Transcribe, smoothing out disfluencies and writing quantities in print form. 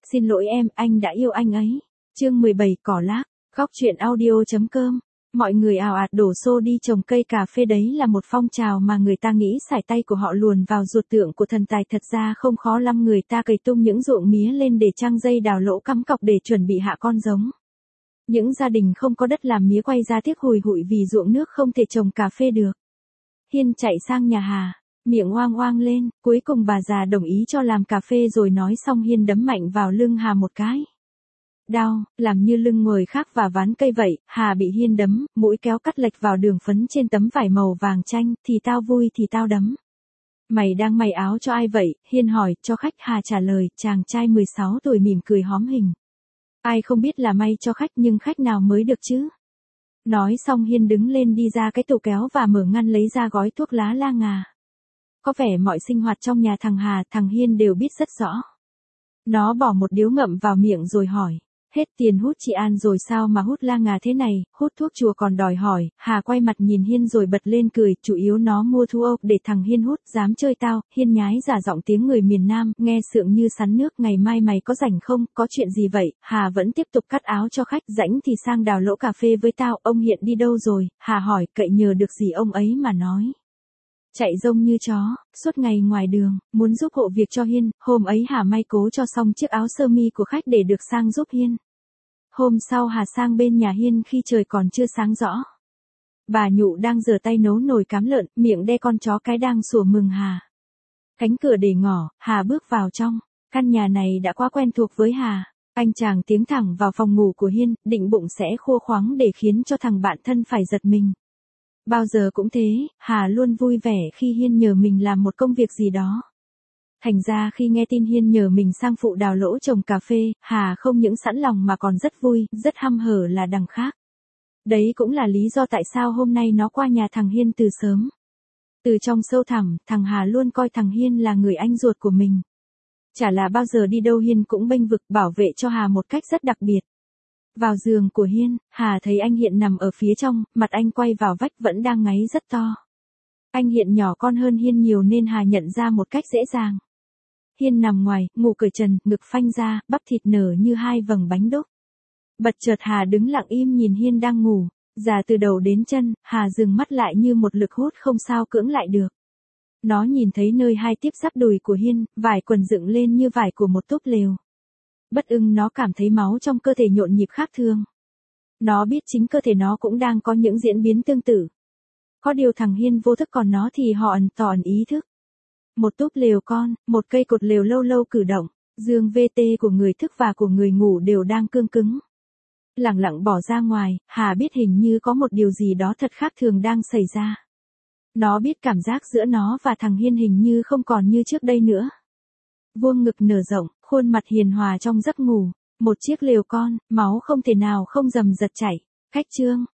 xin lỗi em, anh đã yêu anh ấy. Chương 17 cỏ lác, góc truyện audio.com. Mọi người ào ạt đổ xô đi trồng cây cà phê, đấy là một phong trào mà người ta nghĩ sải tay của họ luồn vào ruột tượng của thần tài, thật ra không khó lắm, người ta cày tung những ruộng mía lên để trăng dây đào lỗ cắm cọc để chuẩn bị hạ con giống. Những gia đình không có đất làm mía quay ra tiếc hùi hụi vì ruộng nước không thể trồng cà phê được. Hiên chạy sang nhà Hà, miệng oang oang lên, cuối cùng bà già đồng ý cho làm cà phê rồi nói xong Hiên đấm mạnh vào lưng Hà một cái. Đau, làm như lưng người khác và ván cây vậy. Hà bị Hiên đấm, mũi kéo cắt lệch vào đường phấn trên tấm vải màu vàng chanh, thì tao vui thì tao đấm. Mày đang may áo cho ai vậy? Hiên hỏi, cho khách. Hà trả lời, chàng trai 16 tuổi mỉm cười hóm hình. Ai không biết là may cho khách, nhưng khách nào mới được chứ? Nói xong Hiên đứng lên đi ra cái tủ kéo và mở ngăn lấy ra gói thuốc lá La Ngà. Có vẻ mọi sinh hoạt trong nhà thằng Hà, thằng Hiên đều biết rất rõ. Nó bỏ một điếu ngậm vào miệng rồi hỏi. Hết tiền hút chị An rồi sao mà hút La Ngà thế này, hút thuốc chùa còn đòi hỏi. Hà quay mặt nhìn Hiên rồi bật lên cười, chủ yếu nó mua thu ốc để thằng Hiên hút, dám chơi tao. Hiên nhái giả giọng tiếng người miền Nam, nghe sượng như sắn nước. Ngày mai mày có rảnh không, có chuyện gì vậy? Hà vẫn tiếp tục cắt áo cho khách, rảnh thì sang đào lỗ cà phê với tao. Ông Hiện đi đâu rồi? Hà hỏi, cậy nhờ được gì ông ấy mà nói. Chạy rông như chó, suốt ngày ngoài đường, muốn giúp hộ việc cho Hiên. Hôm ấy Hà may cố cho xong chiếc áo sơ mi của khách để được sang giúp Hiên. Hôm sau Hà sang bên nhà Hiên khi trời còn chưa sáng rõ. Bà Nhụ đang giở tay nấu nồi cám lợn, miệng đe con chó cái đang sủa mừng Hà. Cánh cửa để ngỏ, Hà bước vào trong. Căn nhà này đã quá quen thuộc với Hà. Anh chàng tiến thẳng vào phòng ngủ của Hiên, định bụng sẽ khô khoắng để khiến cho thằng bạn thân phải giật mình. Bao giờ cũng thế, Hà luôn vui vẻ khi Hiên nhờ mình làm một công việc gì đó. Thành ra khi nghe tin Hiên nhờ mình sang phụ đào lỗ trồng cà phê, Hà không những sẵn lòng mà còn rất vui, rất hăm hở là đằng khác. Đấy cũng là lý do tại sao hôm nay nó qua nhà thằng Hiên từ sớm. Từ trong sâu thẳm, thằng Hà luôn coi thằng Hiên là người anh ruột của mình. Chả là bao giờ đi đâu Hiên cũng bênh vực bảo vệ cho Hà một cách rất đặc biệt. Vào giường của Hiên, Hà thấy anh Hiện nằm ở phía trong, mặt anh quay vào vách vẫn đang ngáy rất to. Anh Hiện nhỏ con hơn Hiên nhiều nên Hà nhận ra một cách dễ dàng. Hiên nằm ngoài, ngủ cởi trần, ngực phanh ra, bắp thịt nở như hai vầng bánh đúc. Bật chợt Hà đứng lặng im nhìn Hiên đang ngủ, già từ đầu đến chân. Hà dừng mắt lại như một lực hút không sao cưỡng lại được. Nó nhìn thấy nơi hai tiếp giáp đùi của Hiên, vải quần dựng lên như vải của một túp lều. Bất ưng nó cảm thấy máu trong cơ thể nhộn nhịp khác thường. Nó biết chính cơ thể nó cũng đang có những diễn biến tương tự. Có điều thằng Hiên vô thức còn nó thì họ ẩn tỏ ý thức. Một túp lều con, một cây cột lều lâu lâu cử động, dương VT của người thức và của người ngủ đều đang cương cứng. Lẳng lặng bỏ ra ngoài, Hà biết hình như có một điều gì đó thật khác thường đang xảy ra. Nó biết cảm giác giữa nó và thằng Hiên hình như không còn như trước đây nữa. Vuông ngực nở rộng, khuôn mặt hiền hòa trong giấc ngủ, một chiếc lều con, máu không thể nào không rầm rật chảy. Cách chương